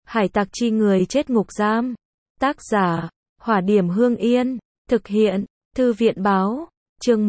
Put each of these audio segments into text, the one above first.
Hải tặc chi người chết ngục giam. Tác giả, Hỏa Điểm Hương Yên. Thực hiện, Thư viện báo. Chương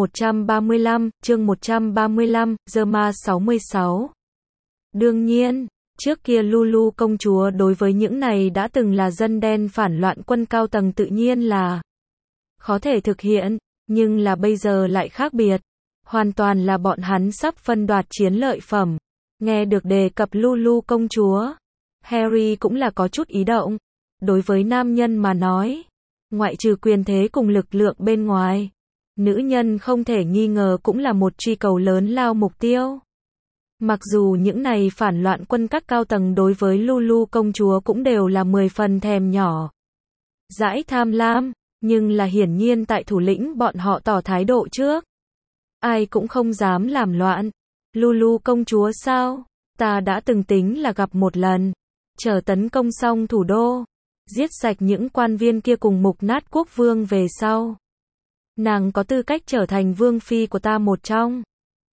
135, Zerma 66. Đương nhiên, trước kia Lulu công chúa đối với những này đã từng là dân đen phản loạn quân cao tầng tự nhiên là khó thể thực hiện, nhưng là bây giờ lại khác biệt. Hoàn toàn là bọn hắn sắp phân đoạt chiến lợi phẩm. Nghe được đề cập Lulu công chúa, Harry cũng là có chút ý động. Đối với nam nhân mà nói, ngoại trừ quyền thế cùng lực lượng bên ngoài, nữ nhân không thể nghi ngờ cũng là một truy cầu lớn lao mục tiêu. Mặc dù những này phản loạn quân các cao tầng đối với Lulu công chúa cũng đều là 10 phần thèm nhỏ dãi tham lam, nhưng là hiển nhiên tại thủ lĩnh bọn họ tỏ thái độ trước, ai cũng không dám làm loạn. Lulu công chúa sao? Ta đã từng tính là gặp một lần, chờ tấn công xong thủ đô, giết sạch những quan viên kia cùng mục nát quốc vương về sau, nàng có tư cách trở thành vương phi của ta một trong.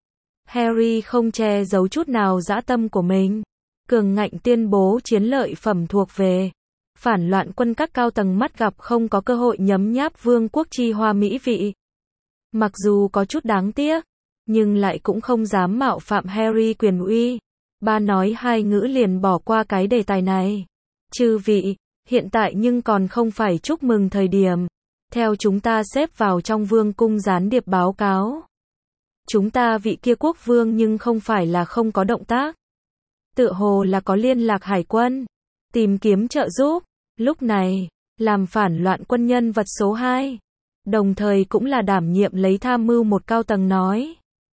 Harry không che giấu chút nào dã tâm của mình, cường ngạnh tuyên bố chiến lợi phẩm thuộc về phản loạn quân các cao tầng mắt gặp không có cơ hội nhấm nháp vương quốc chi hoa mỹ vị. Mặc dù có chút đáng tiếc, nhưng lại cũng không dám mạo phạm Harry quyền uy. Ba nói hai ngữ liền bỏ qua cái đề tài này. Chư vị, hiện tại nhưng còn không phải chúc mừng thời điểm. Theo chúng ta xếp vào trong vương cung gián điệp báo cáo, chúng ta vị kia quốc vương nhưng không phải là không có động tác. Tựa hồ là có liên lạc hải quân, tìm kiếm trợ giúp. Lúc này, làm phản loạn quân nhân vật số 2, đồng thời cũng là đảm nhiệm lấy tham mưu một cao tầng nói.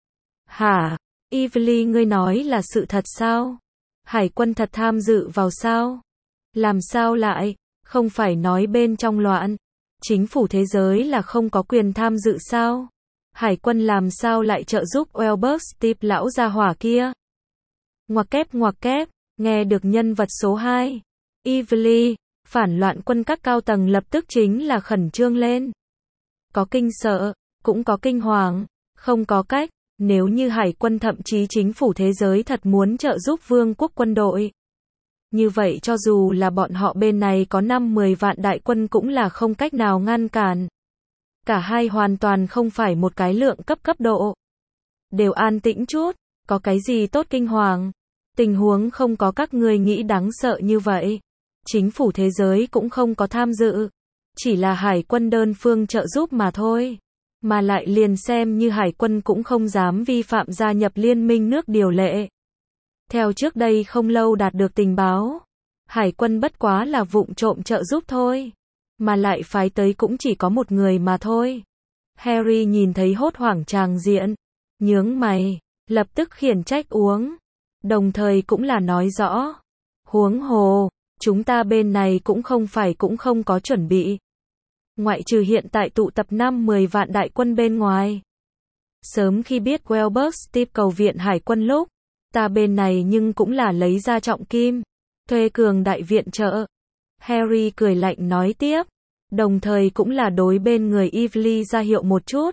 Hả? Evelyn, ngươi nói là sự thật sao? Hải quân thật tham dự vào sao? Làm sao lại? Không phải nói bên trong loạn, chính phủ thế giới là không có quyền tham dự sao? Hải quân làm sao lại trợ giúp Albus Steve lão gia hỏa kia? Ngoặc kép, nghe được nhân vật số 2, Evelyn, phản loạn quân các cao tầng lập tức chính là khẩn trương lên. Có kinh sợ, cũng có kinh hoàng, không có cách, nếu như hải quân thậm chí chính phủ thế giới thật muốn trợ giúp vương quốc quân đội, như vậy cho dù là bọn họ bên này có 5-10 vạn đại quân cũng là không cách nào ngăn cản. Cả hai hoàn toàn không phải một cái lượng cấp độ. Đều an tĩnh chút, có cái gì tốt kinh hoàng. Tình huống không có các ngươi nghĩ đáng sợ như vậy. Chính phủ thế giới cũng không có tham dự. Chỉ là hải quân đơn phương trợ giúp mà thôi. Mà lại liền xem như hải quân cũng không dám vi phạm gia nhập liên minh nước điều lệ. Theo trước đây không lâu đạt được tình báo, hải quân bất quá là vụng trộm trợ giúp thôi. Mà lại phái tới cũng chỉ có một người mà thôi. Harry nhìn thấy hốt hoảng tràng diện, nhướng mày, lập tức khiển trách uống. Đồng thời cũng là nói rõ. Huống hồ, chúng ta bên này cũng không có chuẩn bị. Ngoại trừ hiện tại tụ tập 5-10 vạn đại quân bên ngoài. Sớm khi biết Albus Steve cầu viện hải quân lúc, ta bên này nhưng cũng là lấy ra trọng kim, thuê cường đại viện trợ. Harry cười lạnh nói tiếp, đồng thời cũng là đối bên người Evelyn ra hiệu một chút.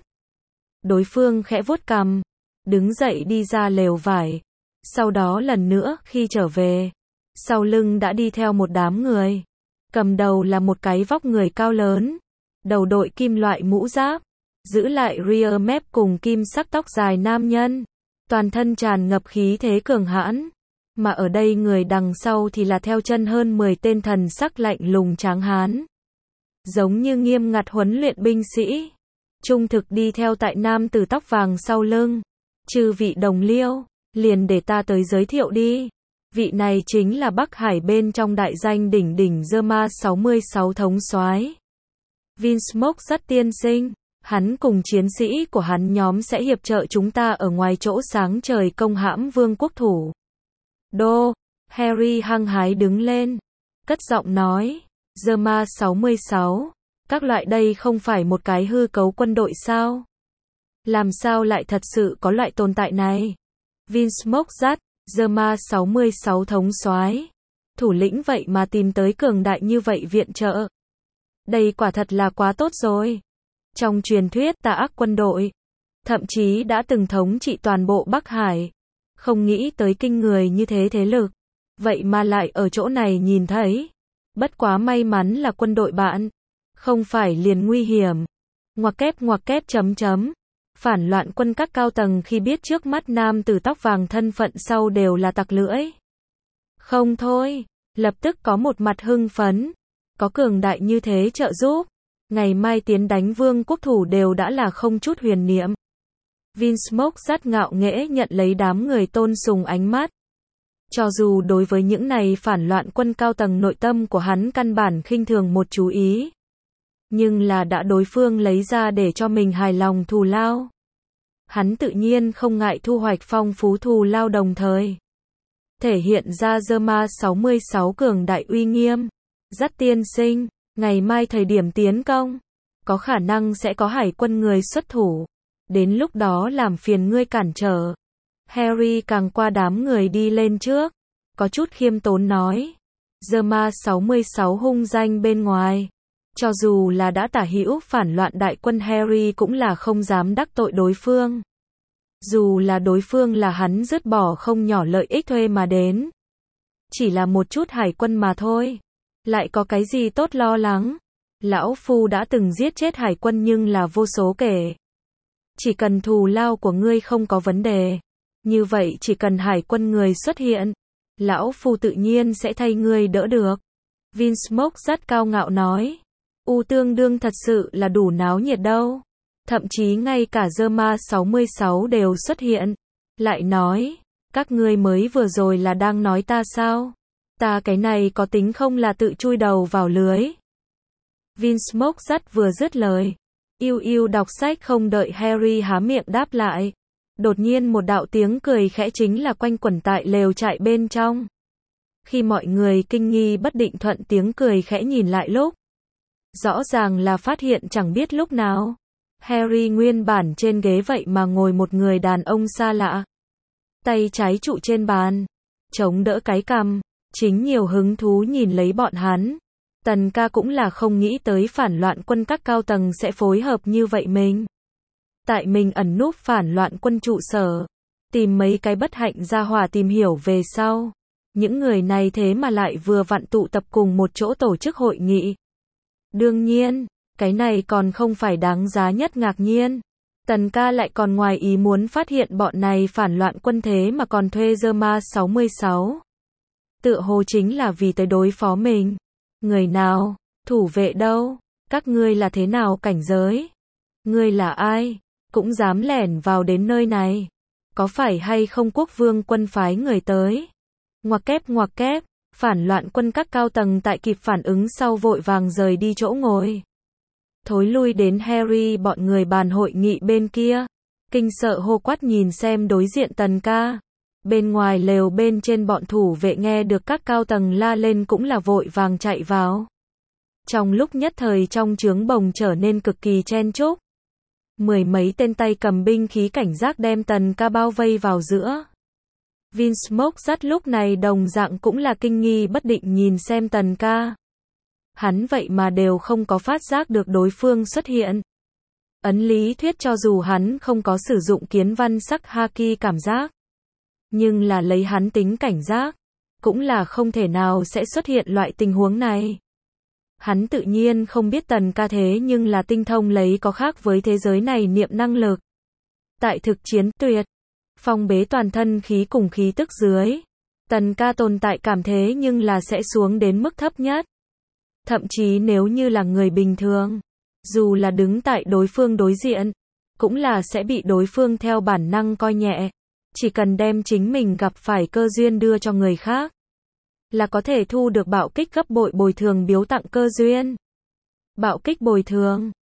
Đối phương khẽ vuốt cằm, đứng dậy đi ra lều vải. Sau đó lần nữa khi trở về, sau lưng đã đi theo một đám người. Cầm đầu là một cái vóc người cao lớn, đầu đội kim loại mũ giáp, giữ lại rear mép cùng kim sắc tóc dài nam nhân, toàn thân tràn ngập khí thế cường hãn. Mà ở đây người đằng sau thì là theo chân hơn 10 tên thần sắc lạnh lùng tráng hán. Giống như nghiêm ngặt huấn luyện binh sĩ. Trung thực đi theo tại nam tử tóc vàng sau lưng. Chư vị đồng liêu, liền để ta tới giới thiệu đi. Vị này chính là Bắc Hải bên trong đại danh đỉnh Zerma 66 thống soái Vinsmoke rất tiên sinh. Hắn cùng chiến sĩ của hắn nhóm sẽ hiệp trợ chúng ta ở ngoài chỗ sáng trời công hãm vương quốc thủ đô. Harry hăng hái đứng lên, cất giọng nói, Zerma 66, các loại đây không phải một cái hư cấu quân đội sao? Làm sao lại thật sự có loại tồn tại này? Vinsmoke rất, Zerma 66 thống soái, thủ lĩnh vậy mà tìm tới cường đại như vậy viện trợ. Đây quả thật là quá tốt rồi. Trong truyền thuyết tà ác quân đội, thậm chí đã từng thống trị toàn bộ Bắc Hải. Không nghĩ tới kinh người như thế thế lực. vậy mà lại ở chỗ này nhìn thấy. Bất quá may mắn là quân đội bạn, không phải liền nguy hiểm. Ngoặc kép chấm chấm. Phản loạn quân các cao tầng khi biết trước mắt nam tử tóc vàng thân phận sau đều là tặc lưỡi. Không thôi, lập tức có một mặt hưng phấn. Có cường đại như thế trợ giúp, ngày mai tiến đánh vương quốc thủ đều đã là không chút huyền niệm. Vinsmoke rất ngạo nghễ nhận lấy đám người tôn sùng ánh mắt. Cho dù đối với những này phản loạn quân cao tầng nội tâm của hắn căn bản khinh thường một chú ý. Nhưng là đã đối phương lấy ra để cho mình hài lòng thù lao. Hắn tự nhiên không ngại thu hoạch phong phú thù lao đồng thời. Thể hiện ra Zerma 66 cường đại uy nghiêm. Dắt tiên sinh, ngày mai thời điểm tiến công, có khả năng sẽ có hải quân người xuất thủ. Đến lúc đó làm phiền ngươi cản trở. Harry càng qua đám người đi lên trước, có chút khiêm tốn nói. Zerma 66 hung danh bên ngoài. Cho dù là đã tả hữu phản loạn đại quân Harry cũng là không dám đắc tội đối phương. Dù là đối phương là hắn dứt bỏ không nhỏ lợi ích thuê mà đến. Chỉ là một chút hải quân mà thôi. Lại có cái gì tốt lo lắng. Lão Phu đã từng giết chết hải quân nhưng là vô số kể. Chỉ cần thù lao của ngươi không có vấn đề. Như vậy chỉ cần hải quân người xuất hiện. Lão Phu tự nhiên sẽ thay ngươi đỡ được. Vinsmoke rất cao ngạo nói. Tương đương thật sự là đủ náo nhiệt đâu. Thậm chí ngay cả Zerma 66 đều xuất hiện. Lại nói, các ngươi mới vừa rồi là đang nói ta sao? Ta cái này có tính không là tự chui đầu vào lưới. Vinsmoke rất vừa dứt lời. Yêu đọc sách không đợi Harry há miệng đáp lại. Đột nhiên một đạo tiếng cười khẽ chính là quanh quẩn tại lều trại bên trong. Khi mọi người kinh nghi bất định thuận tiếng cười khẽ nhìn lại lúc. Rõ ràng là phát hiện chẳng biết lúc nào. Harry nguyên bản trên ghế vậy mà ngồi một người đàn ông xa lạ. Tay trái trụ trên bàn. Chống đỡ cái cằm. Chính nhiều hứng thú nhìn lấy bọn hắn. Tần ca cũng là không nghĩ tới phản loạn quân các cao tầng sẽ phối hợp như vậy mình. Tại mình ẩn núp phản loạn quân trụ sở. Tìm mấy cái bất hạnh ra hỏa tìm hiểu về sau. Những người này thế mà lại vừa vặn tụ tập cùng một chỗ tổ chức hội nghị. Đương nhiên, cái này còn không phải đáng giá nhất ngạc nhiên. Tần ca lại còn ngoài ý muốn phát hiện bọn này phản loạn quân thế mà còn thuê Zerma 66. Tựa hồ chính là vì tới đối phó mình. Người nào? Thủ vệ đâu? Các ngươi là thế nào cảnh giới? Ngươi là ai? Cũng dám lẻn vào đến nơi này. Có phải hay không quốc vương quân phái người tới? Ngoặc kép. Phản loạn quân các cao tầng tại kịp phản ứng sau vội vàng rời đi chỗ ngồi. Thối lui đến Harry bọn người bàn hội nghị bên kia. Kinh sợ hô quát nhìn xem đối diện Tần ca. Bên ngoài lều bên trên bọn thủ vệ nghe được các cao tầng la lên cũng là vội vàng chạy vào. Trong lúc nhất thời trong trướng bồng trở nên cực kỳ chen chúc. Mười mấy tên tay cầm binh khí cảnh giác đem Tần ca bao vây vào giữa. Vinsmoke rất lúc này đồng dạng cũng là kinh nghi bất định nhìn xem Tần ca. Hắn vậy mà đều không có phát giác được đối phương xuất hiện. Ấn lý thuyết cho dù hắn không có sử dụng kiến văn sắc haki cảm giác. Nhưng là lấy hắn tính cảnh giác. Cũng là không thể nào sẽ xuất hiện loại tình huống này. Hắn tự nhiên không biết Tần ca thế nhưng là tinh thông lấy có khác với thế giới này niệm năng lực. Tại thực chiến tuyệt. Phong bế toàn thân khí cùng khí tức dưới. Tần ca tồn tại cảm thế nhưng là sẽ xuống đến mức thấp nhất. Thậm chí nếu như là người bình thường. Dù là đứng tại đối phương đối diện. Cũng là sẽ bị đối phương theo bản năng coi nhẹ. Chỉ cần đem chính mình gặp phải cơ duyên đưa cho người khác. Là có thể thu được bạo kích gấp bội bồi thường biếu tặng cơ duyên. Bạo kích bồi thường.